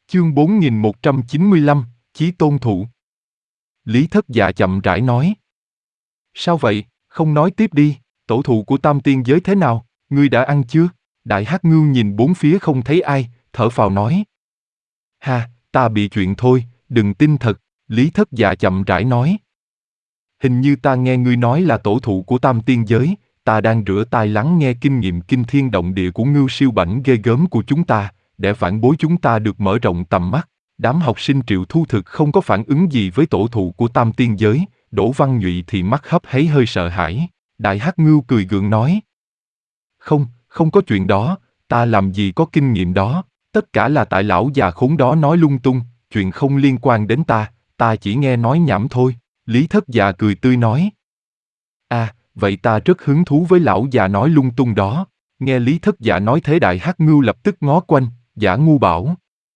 Chương 4195, Chí Tôn Thụ. Lý Thất Dạ chậm rãi nói. Sao vậy, không nói tiếp đi, tổ thụ của Tam Tiên Giới thế nào, ngươi đã ăn chưa? Đại Hắc Ngưu nhìn bốn phía không thấy ai, thở phào nói. Ha, ta bị chuyện thôi, đừng tin thật, Lý Thất Dạ chậm rãi nói. Hình như ta nghe ngươi nói là tổ thụ của Tam Tiên Giới, ta đang rửa tai lắng nghe kinh nghiệm kinh thiên động địa của Ngưu Siêu Bảnh ghê gớm của chúng ta, để phản bối chúng ta được mở rộng tầm mắt. Đám học sinh Triệu Thu Thực không có phản ứng gì với tổ thụ của Tam Tiên Giới, Đỗ Văn Nhụy thì mắt hấp háy hơi sợ hãi. Đại Hắc Ngưu cười gượng nói. Không có chuyện đó, ta làm gì có kinh nghiệm đó, tất cả là tại lão già khốn đó nói lung tung, chuyện không liên quan đến ta chỉ nghe nói nhảm thôi. Lý Thất Dạ cười tươi nói. À, vậy ta rất hứng thú với lão già nói lung tung đó. Nghe Lý Thất Dạ nói thế Đại Hắc Ngưu lập tức ngó quanh, Giả Ngu bảo.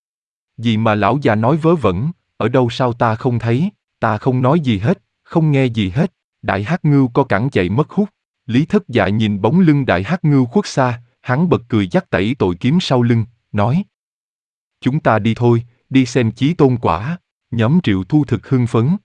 Gì mà lão già nói vớ vẩn, ở đâu sao ta không thấy, ta không nói gì hết, không nghe gì hết. Đại Hắc Ngưu co cẳng chạy mất hút. Lý Thất Dạ nhìn bóng lưng Đại Hắc Ngưu khuất xa, hắn bật cười dắt tẩy tội kiếm sau lưng, nói. Chúng ta đi thôi, đi xem Chí Tôn quả. Nhóm Triệu Thu Thực hưng phấn.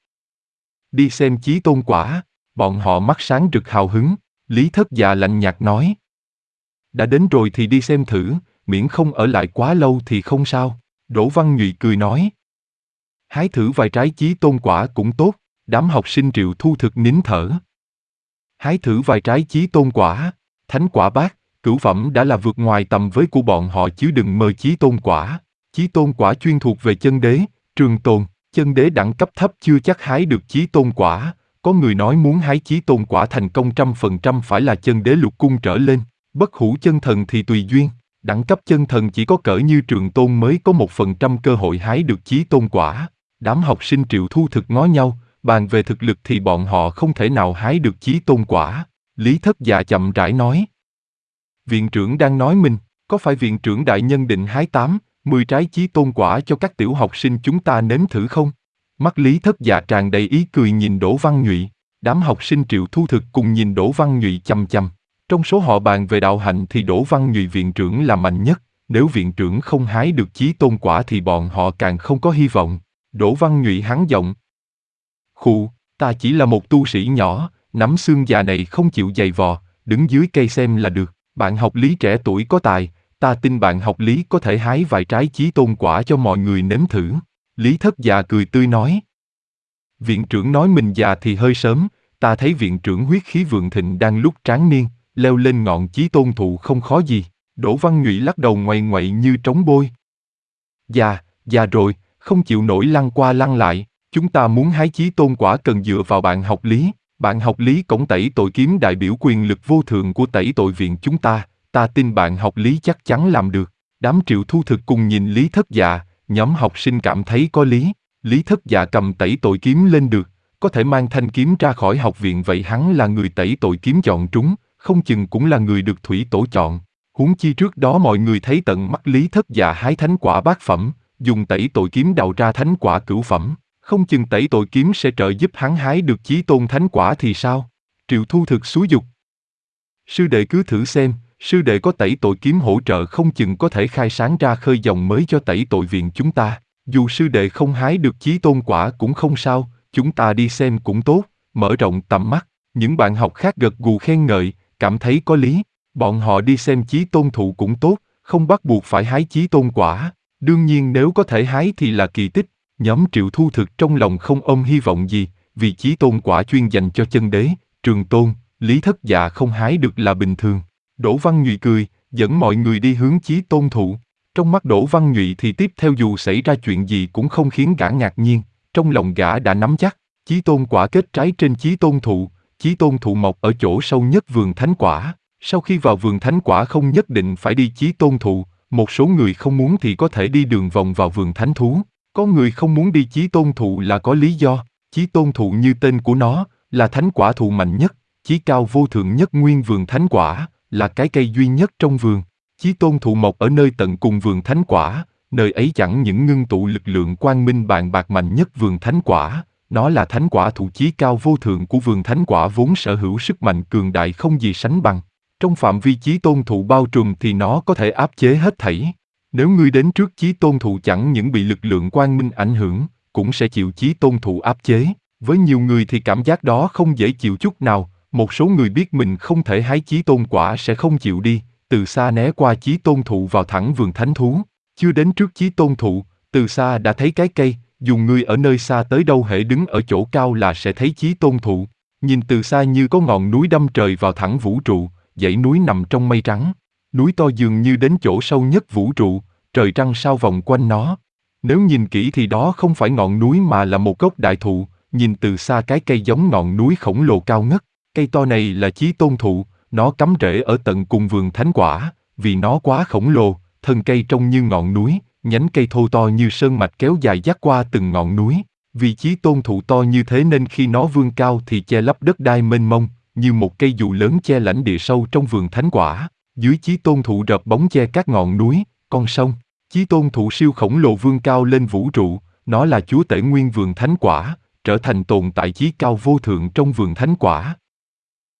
Đi xem Chí Tôn quả, bọn họ mắt sáng rực hào hứng. Lý Thất Dạ lạnh nhạt nói. Đã đến rồi thì đi xem thử, miễn không ở lại quá lâu thì không sao. Đỗ Văn Nhụy cười nói. Hái thử vài trái Chí Tôn quả cũng tốt, đám học sinh Triệu Thu Thực nín thở. Hái thử vài trái Chí Tôn quả, thánh quả bát, cửu phẩm đã là vượt ngoài tầm với của bọn họ chứ đừng mơ Chí Tôn quả. Chí Tôn quả chuyên thuộc về chân đế, trường tồn, chân đế đẳng cấp thấp chưa chắc hái được Chí Tôn quả. Có người nói muốn hái Chí Tôn quả thành công 100% phải là chân đế lục cung trở lên, bất hủ chân thần thì tùy duyên. Đẳng cấp chân thần chỉ có cỡ như Trường Tôn mới có 1% cơ hội hái được Chí Tôn quả. Đám học sinh Triệu Thu Thực ngó nhau, bàn về thực lực thì bọn họ không thể nào hái được Chí Tôn quả. Lý Thất Dạ chậm rãi nói. Viện trưởng đang nói mình, có phải viện trưởng đại nhân định hái 8-10 trái Chí Tôn quả cho các tiểu học sinh chúng ta nếm thử không? Mắt Lý Thất Dạ tràn đầy ý cười nhìn Đỗ Văn Nhụy. Đám học sinh Triệu Thu Thực cùng nhìn Đỗ Văn Nhụy chằm chằm. Trong số họ bàn về đạo hạnh thì Đỗ Văn Nhụy viện trưởng là mạnh nhất, nếu viện trưởng không hái được Chí Tôn quả thì bọn họ càng không có hy vọng. Đỗ Văn Nhụy hắn giọng. Khụ, ta chỉ là một tu sĩ nhỏ, nắm xương già này không chịu giày vò, đứng dưới cây xem là được. Bạn học Lý trẻ tuổi có tài, ta tin bạn học Lý có thể hái vài trái Chí Tôn quả cho mọi người nếm thử. Lý Thất Dạ cười tươi nói. Viện trưởng nói mình già thì hơi sớm, ta thấy viện trưởng huyết khí vượng thịnh đang lúc tráng niên, leo lên ngọn Chí Tôn thụ không khó gì. Đỗ Văn Nhụy lắc đầu ngoại ngoại như trống bôi. Già rồi, không chịu nổi lăn qua lăn lại, chúng ta muốn hái Chí Tôn quả cần dựa vào bạn học Lý. Bạn học Lý cổng tẩy tội kiếm đại biểu quyền lực vô thượng của tẩy tội viện chúng ta tin bạn học Lý chắc chắn làm được. Đám Triệu Thu Thực cùng nhìn Lý Thất Dạ, nhóm học sinh cảm thấy có lý. Lý Thất Dạ cầm tẩy tội kiếm lên được, có thể mang thanh kiếm ra khỏi học viện vậy hắn là người tẩy tội kiếm chọn trúng, không chừng cũng là người được thủy tổ chọn. Huống chi trước đó mọi người thấy tận mắt Lý Thất Dạ hái thánh quả bát phẩm, dùng tẩy tội kiếm đào ra thánh quả cửu phẩm, không chừng tẩy tội kiếm sẽ trợ giúp hắn hái được Chí Tôn thánh quả thì sao? Triệu Thu Thực xúi giục. Sư đệ cứ thử xem, sư đệ có tẩy tội kiếm hỗ trợ không chừng có thể khai sáng ra khơi dòng mới cho tẩy tội viện chúng ta. Dù sư đệ không hái được Chí Tôn quả cũng không sao, chúng ta đi xem cũng tốt, mở rộng tầm mắt. Những bạn học khác gật gù khen ngợi, cảm thấy có lý. Bọn họ đi xem Chí Tôn thụ cũng tốt, không bắt buộc phải hái Chí Tôn quả. Đương nhiên nếu có thể hái thì là kỳ tích. Nhóm Triệu Thu Thực trong lòng không ôm hy vọng gì, vì Chí Tôn quả chuyên dành cho chân đế, Trường Tôn, Lý Thất Dạ không hái được là bình thường. Đỗ Văn Nhụy cười, dẫn mọi người đi hướng Chí Tôn thụ. Trong mắt Đỗ Văn Nhụy thì tiếp theo dù xảy ra chuyện gì cũng không khiến gã ngạc nhiên, trong lòng gã đã nắm chắc. Chí Tôn quả kết trái trên Chí Tôn thụ, Chí Tôn thụ mọc ở chỗ sâu nhất vườn thánh quả. Sau khi vào vườn thánh quả không nhất định phải đi Chí Tôn thụ, một số người không muốn thì có thể đi đường vòng vào vườn thánh thú. Có người không muốn đi Chí Tôn thụ là có lý do. Chí Tôn thụ như tên của nó, là thánh quả thụ mạnh nhất, chí cao vô thượng nhất nguyên vườn thánh quả, là cái cây duy nhất trong vườn. Chí Tôn thụ mọc ở nơi tận cùng vườn thánh quả, nơi ấy chẳng những ngưng tụ lực lượng quang minh bàn bạc mạnh nhất vườn thánh quả, nó là thánh quả thụ chí cao vô thượng của vườn thánh quả vốn sở hữu sức mạnh cường đại không gì sánh bằng. Trong phạm vi Chí Tôn thụ bao trùm thì nó có thể áp chế hết thảy. Nếu ngươi đến trước chí tôn thụ chẳng những bị lực lượng quang minh ảnh hưởng, cũng sẽ chịu chí tôn thụ áp chế. Với nhiều người thì cảm giác đó không dễ chịu chút nào, một số người biết mình không thể hái chí tôn quả sẽ không chịu đi, từ xa né qua chí tôn thụ vào thẳng vườn thánh thú. Chưa đến trước chí tôn thụ, từ xa đã thấy cái cây, dù ngươi ở nơi xa tới đâu hễ đứng ở chỗ cao là sẽ thấy chí tôn thụ. Nhìn từ xa như có ngọn núi đâm trời vào thẳng vũ trụ, dãy núi nằm trong mây trắng. Núi to dường như đến chỗ sâu nhất vũ trụ, trời trăng sao vòng quanh nó. Nếu nhìn kỹ thì đó không phải ngọn núi mà là một gốc đại thụ, nhìn từ xa cái cây giống ngọn núi khổng lồ cao ngất. Cây to này là chí tôn thụ, nó cắm rễ ở tận cùng vườn thánh quả, vì nó quá khổng lồ, thân cây trông như ngọn núi, nhánh cây thô to như sơn mạch kéo dài dắt qua từng ngọn núi. Vì chí tôn thụ to như thế nên khi nó vươn cao thì che lấp đất đai mênh mông, như một cây dù lớn che lãnh địa sâu trong vườn thánh quả. Dưới chí tôn thụ rợp bóng che các ngọn núi, con sông. Chí tôn thụ siêu khổng lồ vươn cao lên vũ trụ, nó là chúa tể nguyên vườn thánh quả, trở thành tồn tại chí cao vô thượng trong vườn thánh quả.